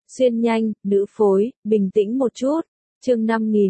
Xuyên nhanh, nữ phối, bình tĩnh một chút. Chương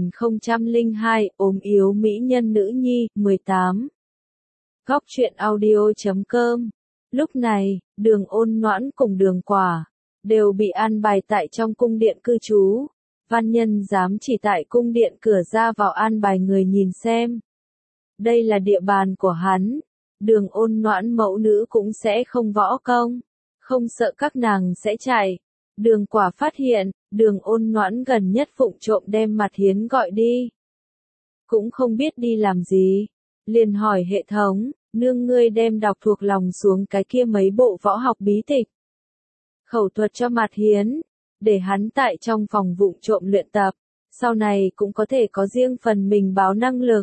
5002, ốm yếu mỹ nhân nữ nhi, 18. Góc truyện audio.com. Lúc này, Đường Ôn Noãn cùng Đường Quả đều bị an bài tại trong cung điện cư trú. Văn nhân giám chỉ tại cung điện cửa ra vào an bài người nhìn xem. Đây là địa bàn của hắn. Đường Ôn Noãn mẫu nữ cũng sẽ không võ công, không sợ các nàng sẽ chạy. Đường Quả phát hiện, Đường Ôn Noãn gần nhất vụng trộm đem Mặt Hiến gọi đi. Cũng không biết đi làm gì. Liền hỏi hệ thống, nương ngươi đem đọc thuộc lòng xuống cái kia mấy bộ võ học bí tịch. Khẩu thuật cho Mặt Hiến, để hắn tại trong phòng vụng trộm luyện tập, sau này cũng có thể có riêng phần mình báo năng lực.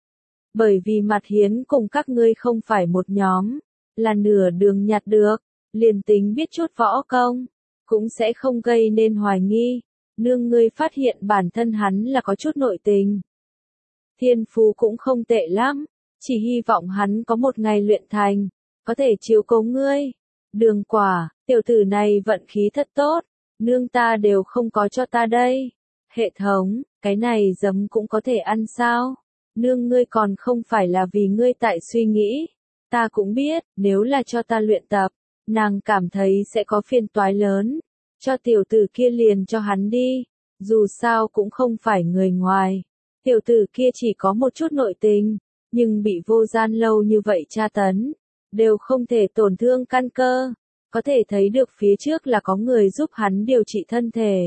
Bởi vì Mặt Hiến cùng các ngươi không phải một nhóm, là nửa đường nhặt được, liền tính biết chút võ công, cũng sẽ không gây nên hoài nghi. Nương ngươi phát hiện bản thân hắn là có chút nội tình. Thiên phú cũng không tệ lắm, chỉ hy vọng hắn có một ngày luyện thành, có thể chiếu cố ngươi. Đường Quả, tiểu tử này vận khí thật tốt, nương ta đều không có cho ta đây. Hệ thống, cái này giấm cũng có thể ăn sao? Nương ngươi còn không phải là vì ngươi tại suy nghĩ. Ta cũng biết, nếu là cho ta luyện tập, nàng cảm thấy sẽ có phiền toái lớn. Cho tiểu tử kia liền cho hắn đi, dù sao cũng không phải người ngoài. Tiểu tử kia chỉ có một chút nội tình, nhưng bị vô gian lâu như vậy tra tấn, đều không thể tổn thương căn cơ. Có thể thấy được phía trước là có người giúp hắn điều trị thân thể.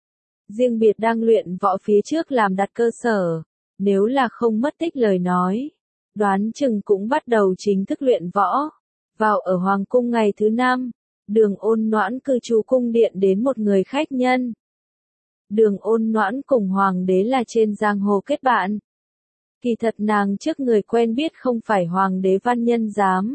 Riêng biệt đang luyện võ phía trước làm đặt cơ sở, nếu là không mất tích lời nói, đoán chừng cũng bắt đầu chính thức luyện võ. Vào ở Hoàng cung ngày thứ 5, Đường Ôn Noãn cư trú cung điện đến một người khách nhân. Đường Ôn Noãn cùng Hoàng đế là trên giang hồ kết bạn. Kỳ thật nàng trước người quen biết không phải Hoàng đế Văn Nhân Giám,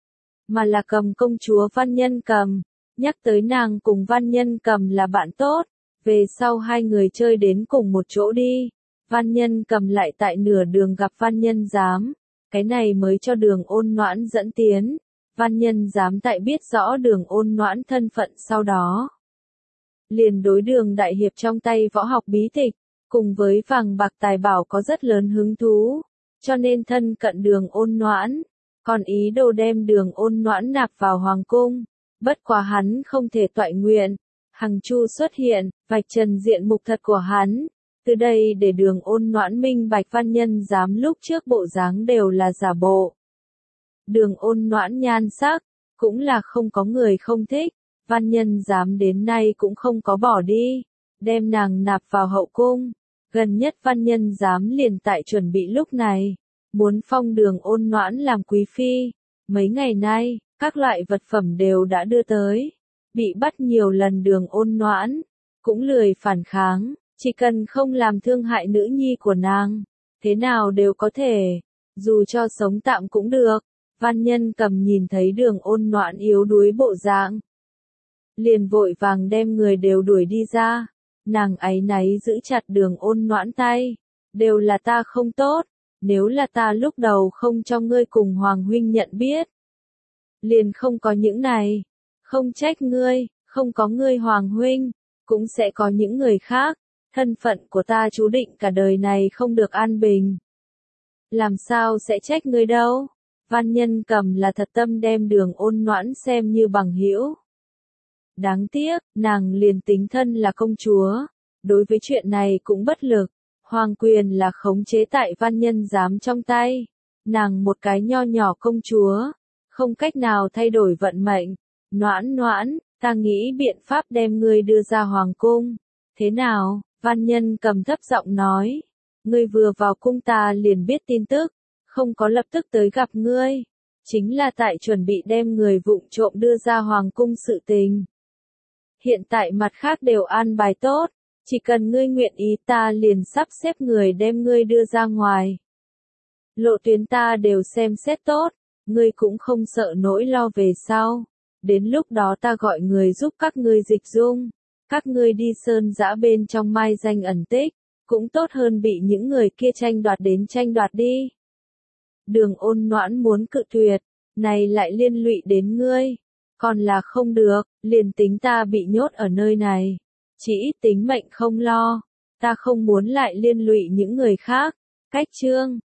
mà là Cầm công chúa Văn Nhân Cầm. Nhắc tới nàng cùng Văn Nhân Cầm là bạn tốt, về sau hai người chơi đến cùng một chỗ đi. Văn Nhân Cầm lại tại nửa đường gặp Văn Nhân Giám, cái này mới cho Đường Ôn Noãn dẫn tiến. Văn Nhân Giám tại biết rõ Đường Ôn Noãn thân phận sau đó, liền đối Đường đại hiệp trong tay võ học bí tịch, cùng với vàng bạc tài bảo có rất lớn hứng thú, cho nên thân cận Đường Ôn Noãn, còn ý đồ đem Đường Ôn Noãn nạp vào hoàng cung. Bất quá hắn không thể toại nguyện, Hằng Chu xuất hiện, vạch trần diện mục thật của hắn. Từ đây để Đường Ôn Noãn minh bạch Văn Nhân Giám lúc trước bộ dáng đều là giả bộ. Đường Ôn Noãn nhan sắc, cũng là không có người không thích. Văn Nhân Giám đến nay cũng không có bỏ đi, đem nàng nạp vào hậu cung. Gần nhất Văn Nhân Giám liền tại chuẩn bị lúc này, muốn phong Đường Ôn Noãn làm quý phi. Mấy ngày nay, các loại vật phẩm đều đã đưa tới. Bị bắt nhiều lần Đường Ôn Noãn, cũng lười phản kháng, chỉ cần không làm thương hại nữ nhi của nàng, thế nào đều có thể, dù cho sống tạm cũng được. Văn Nhân Cầm nhìn thấy Đường Ôn Noãn yếu đuối bộ dạng, liền vội vàng đem người đều đuổi đi ra. Nàng áy náy giữ chặt Đường Ôn Noãn tay, đều là ta không tốt, nếu là ta lúc đầu không cho ngươi cùng Hoàng huynh nhận biết, liền không có những này, không trách ngươi, không có ngươi Hoàng huynh, cũng sẽ có những người khác, thân phận của ta chú định cả đời này không được an bình. Làm sao sẽ trách ngươi đâu? Văn Nhân Cầm là thật tâm đem Đường Ôn Noãn xem như bằng hữu. Đáng tiếc, nàng liền tính thân là công chúa, đối với chuyện này cũng bất lực. Hoàng quyền là khống chế tại Văn Nhân Giám trong tay. Nàng một cái nho nhỏ công chúa, không cách nào thay đổi vận mệnh. Noãn Noãn, ta nghĩ biện pháp đem ngươi đưa ra hoàng cung. Thế nào? Văn Nhân Cầm thấp giọng nói. Ngươi vừa vào cung ta liền biết tin tức, không có lập tức tới gặp ngươi, chính là tại chuẩn bị đem người vụng trộm đưa ra hoàng cung sự tình. Hiện tại mặt khác đều an bài tốt, chỉ cần ngươi nguyện ý ta liền sắp xếp người đem ngươi đưa ra ngoài. Lộ tuyến ta đều xem xét tốt, ngươi cũng không sợ nỗi lo về sau. Đến lúc đó ta gọi người giúp các ngươi dịch dung, các ngươi đi sơn dã bên trong mai danh ẩn tích, cũng tốt hơn bị những người kia tranh đoạt đi. Đường Ôn Noãn muốn cự tuyệt, này lại liên lụy đến ngươi, còn là không được, liền tính ta bị nhốt ở nơi này, chỉ ít tính mệnh không lo. Ta không muốn lại liên lụy những người khác. Cách chương